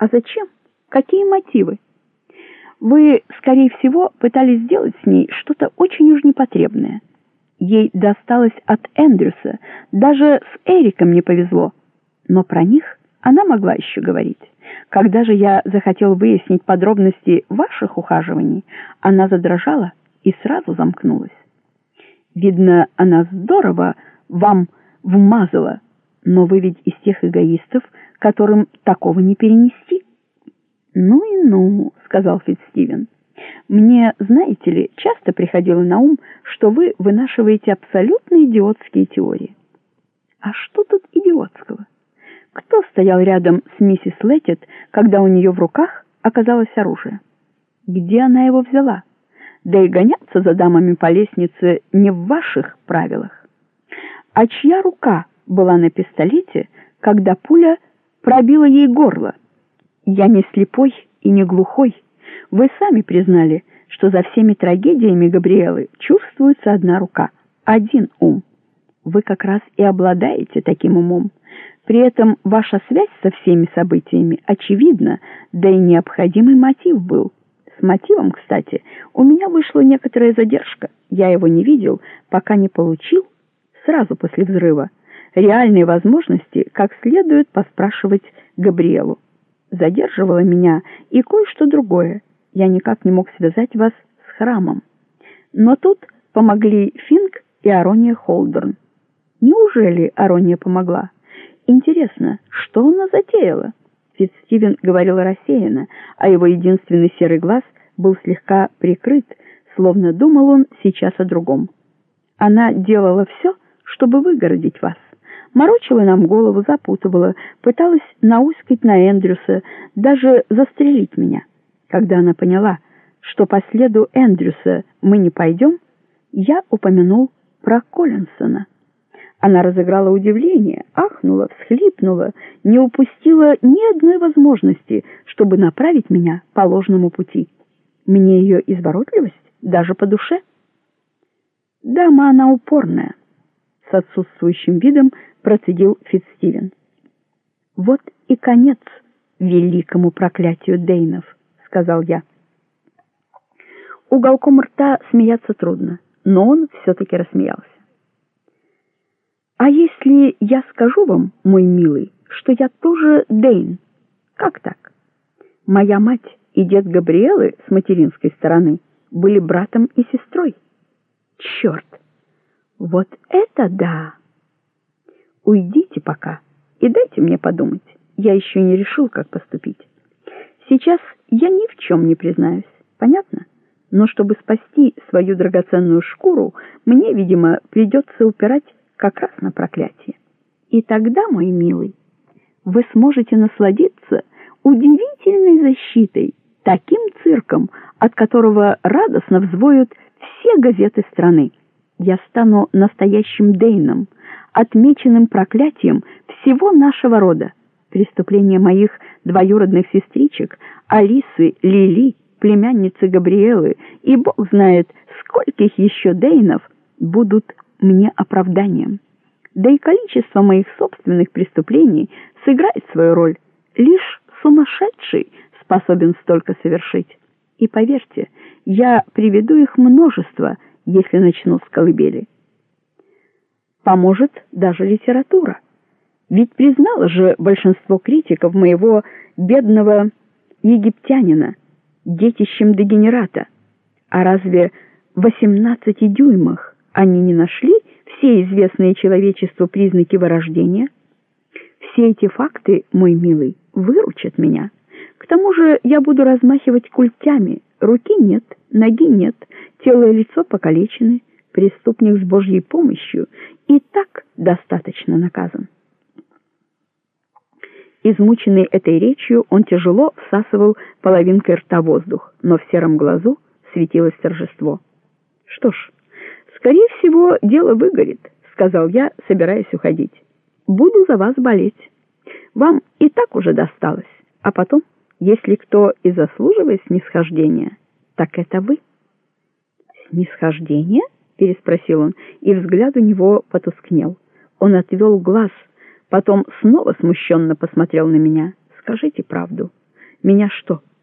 А зачем? Какие мотивы? Вы, скорее всего, пытались сделать с ней что-то очень уж непотребное. Ей досталось от Эндрюса, даже с Эриком не повезло. Но про них она могла еще говорить. Когда же я захотел выяснить подробности ваших ухаживаний, она задрожала и сразу замкнулась. Видно, она здорово вам вмазала, но вы ведь из тех эгоистов, которым такого не перенести. «Ну и ну», — сказал Фитцстивен. «Мне, знаете ли, часто приходило на ум, что вы вынашиваете абсолютно идиотские теории». «А что тут идиотского? Кто стоял рядом с миссис Леттит, когда у нее в руках оказалось оружие? Где она его взяла? Да и гоняться за дамами по лестнице не в ваших правилах. А чья рука была на пистолете, когда пуля пробила ей горло? Я не слепой и не глухой. Вы сами признали, что за всеми трагедиями Габриэлы чувствуется одна рука, один ум. Вы как раз и обладаете таким умом. При этом ваша связь со всеми событиями очевидна, да и необходимый мотив был. С мотивом, кстати, у меня вышла некоторая задержка. Я его не видел, пока не получил, сразу после взрыва, реальные возможности как следует поспрашивать Габриэлу. Задерживало меня и кое-что другое. Я никак не мог связать вас с храмом. Но тут помогли Финк и Арония Холдерн. Неужели Арония помогла? Интересно, что она затеяла? Фитцстивен говорил рассеянно, а его единственный серый глаз был слегка прикрыт, словно думал он сейчас о другом. Она делала все, чтобы выгородить вас. Морочила нам голову, запутывала, пыталась науськать на Эндрюса, даже застрелить меня. Когда она поняла, что по следу Эндрюса мы не пойдем, я упомянул про Коллинсона. Она разыграла удивление, ахнула, всхлипнула, не упустила ни одной возможности, чтобы направить меня по ложному пути. Мне ее изворотливость даже по душе. Дама она упорная, с отсутствующим видом процедил Фитцстивен. Вот и конец великому проклятию Дейнов, сказал я. Уголком рта смеяться трудно, но он все-таки рассмеялся. А если я скажу вам, мой милый, что я тоже Дейн? Как так? Моя мать и дед Габриэлы с материнской стороны были братом и сестрой. Черт! Вот это да! Уйдите пока и дайте мне подумать. Я еще не решил, как поступить. Сейчас я ни в чем не признаюсь, понятно? Но чтобы спасти свою драгоценную шкуру, мне, видимо, придется упирать как раз на проклятие. И тогда, мой милый, вы сможете насладиться удивительной защитой, таким цирком, от которого радостно взвоют все газеты страны. Я стану настоящим Дейном, отмеченным проклятием всего нашего рода. Преступления моих двоюродных сестричек, Алисы, Лили, племянницы Габриэлы и бог знает, скольких еще Дейнов будут мне оправданием. Да и количество моих собственных преступлений сыграет свою роль. Лишь сумасшедший способен столько совершить. И поверьте, я приведу их множество, если начну с колыбели. Поможет даже литература. Ведь признало же большинство критиков моего бедного египтянина детищем дегенерата. А разве в 18 дюймах они не нашли все известные человечеству признаки вырождения? Все эти факты, мой милый, выручат меня. К тому же я буду размахивать культями. Руки нет, ноги нет, тело и лицо покалечены. Преступник с Божьей помощью и так достаточно наказан. Измученный этой речью, он тяжело всасывал половинкой рта воздух, но в сером глазу светилось торжество. «Что ж, скорее всего, дело выгорит», — сказал я, собираясь уходить. «Буду за вас болеть. Вам и так уже досталось. А потом, если кто и заслуживает снисхождения, так это вы». «Снисхождение?» — переспросил он, и взгляд у него потускнел. Он отвел глаз, потом снова смущенно посмотрел на меня. «Скажите правду. Меня что,